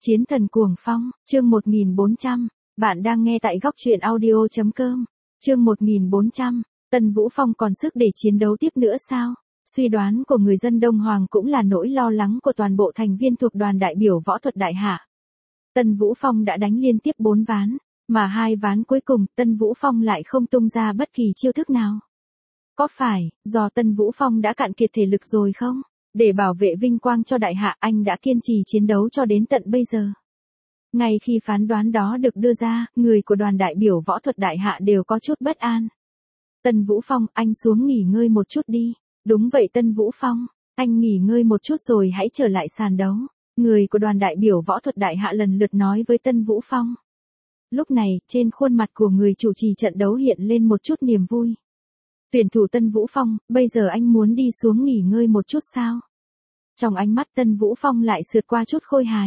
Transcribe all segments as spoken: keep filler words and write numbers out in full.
Chiến thần cuồng phong, chương một nghìn bốn trăm. Bạn đang nghe tại góc truyện audio.com. Chương một nghìn bốn trăm. Tân Vũ Phong còn sức để chiến đấu tiếp nữa sao? Suy đoán của người dân Đông Hoàng cũng là nỗi lo lắng của toàn bộ thành viên thuộc đoàn đại biểu võ thuật đại hạ. Tân Vũ Phong đã đánh liên tiếp bốn ván, mà hai ván cuối cùng Tân Vũ Phong lại không tung ra bất kỳ chiêu thức nào. Có phải do Tân Vũ Phong đã cạn kiệt thể lực rồi không? Để bảo vệ vinh quang cho đại hạ, anh đã kiên trì chiến đấu cho đến tận bây giờ. Ngay khi phán đoán đó được đưa ra, người của đoàn đại biểu võ thuật đại hạ đều có chút bất an. Tân Vũ Phong, anh xuống nghỉ ngơi một chút đi. Đúng vậy Tân Vũ Phong, anh nghỉ ngơi một chút rồi hãy trở lại sàn đấu. Người của đoàn đại biểu võ thuật đại hạ lần lượt nói với Tân Vũ Phong. Lúc này, trên khuôn mặt của người chủ trì trận đấu hiện lên một chút niềm vui. Tuyển thủ Tân Vũ Phong, bây giờ anh muốn đi xuống nghỉ ngơi một chút sao? Trong ánh mắt Tân Vũ Phong lại sượt qua chút khôi hài.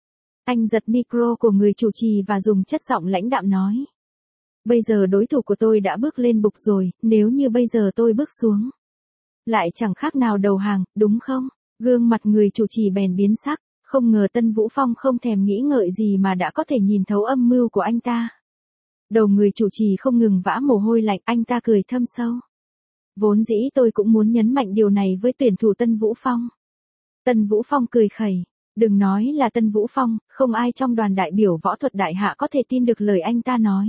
Anh giật micro của người chủ trì và dùng chất giọng lãnh đạm nói. Bây giờ đối thủ của tôi đã bước lên bục rồi, nếu như bây giờ tôi bước xuống. Lại chẳng khác nào đầu hàng, đúng không? Gương mặt người chủ trì bèn biến sắc, không ngờ Tân Vũ Phong không thèm nghĩ ngợi gì mà đã có thể nhìn thấu âm mưu của anh ta. Đầu người chủ trì không ngừng vã mồ hôi lạnh, anh ta cười thâm sâu. Vốn dĩ tôi cũng muốn nhấn mạnh điều này với tuyển thủ Tân Vũ Phong. Tân Vũ Phong cười khẩy, đừng nói là Tân Vũ Phong, không ai trong đoàn đại biểu võ thuật đại hạ có thể tin được lời anh ta nói.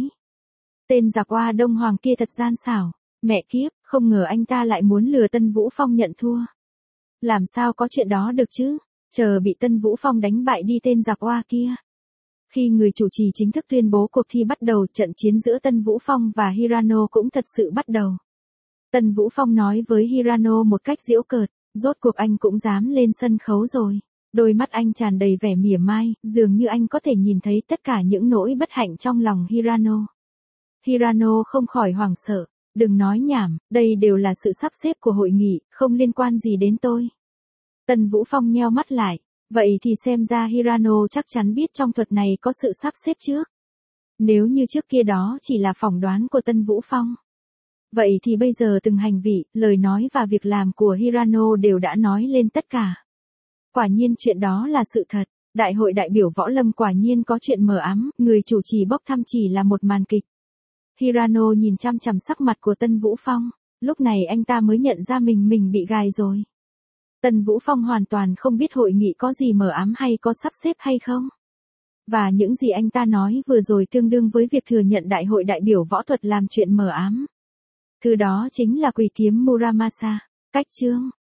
Tên giặc oa Đông Hoàng kia thật gian xảo, mẹ kiếp, không ngờ anh ta lại muốn lừa Tân Vũ Phong nhận thua. Làm sao có chuyện đó được chứ, chờ bị Tân Vũ Phong đánh bại đi tên giặc oa kia. Khi người chủ trì chính thức tuyên bố cuộc thi bắt đầu, trận chiến giữa Tân Vũ Phong và Hirano cũng thật sự bắt đầu. Tân Vũ Phong nói với Hirano một cách giễu cợt, rốt cuộc anh cũng dám lên sân khấu rồi. Đôi mắt anh tràn đầy vẻ mỉa mai, dường như anh có thể nhìn thấy tất cả những nỗi bất hạnh trong lòng Hirano. Hirano không khỏi hoảng sợ, đừng nói nhảm, đây đều là sự sắp xếp của hội nghị, không liên quan gì đến tôi. Tân Vũ Phong nheo mắt lại, vậy thì xem ra Hirano chắc chắn biết trong thuật này có sự sắp xếp trước. Nếu như trước kia đó chỉ là phỏng đoán của Tân Vũ Phong. Vậy thì bây giờ từng hành vị, lời nói và việc làm của Hirano đều đã nói lên tất cả. Quả nhiên chuyện đó là sự thật, đại hội đại biểu võ lâm quả nhiên có chuyện mờ ám, người chủ trì bốc thăm chỉ là một màn kịch. Hirano nhìn chăm chằm sắc mặt của Tân Vũ Phong, lúc này anh ta mới nhận ra mình mình bị gài rồi. Tân Vũ Phong hoàn toàn không biết hội nghị có gì mờ ám hay có sắp xếp hay không. Và những gì anh ta nói vừa rồi tương đương với việc thừa nhận đại hội đại biểu võ thuật làm chuyện mờ ám. Thứ đó chính là quỷ kiếm Muramasa. Cách chương,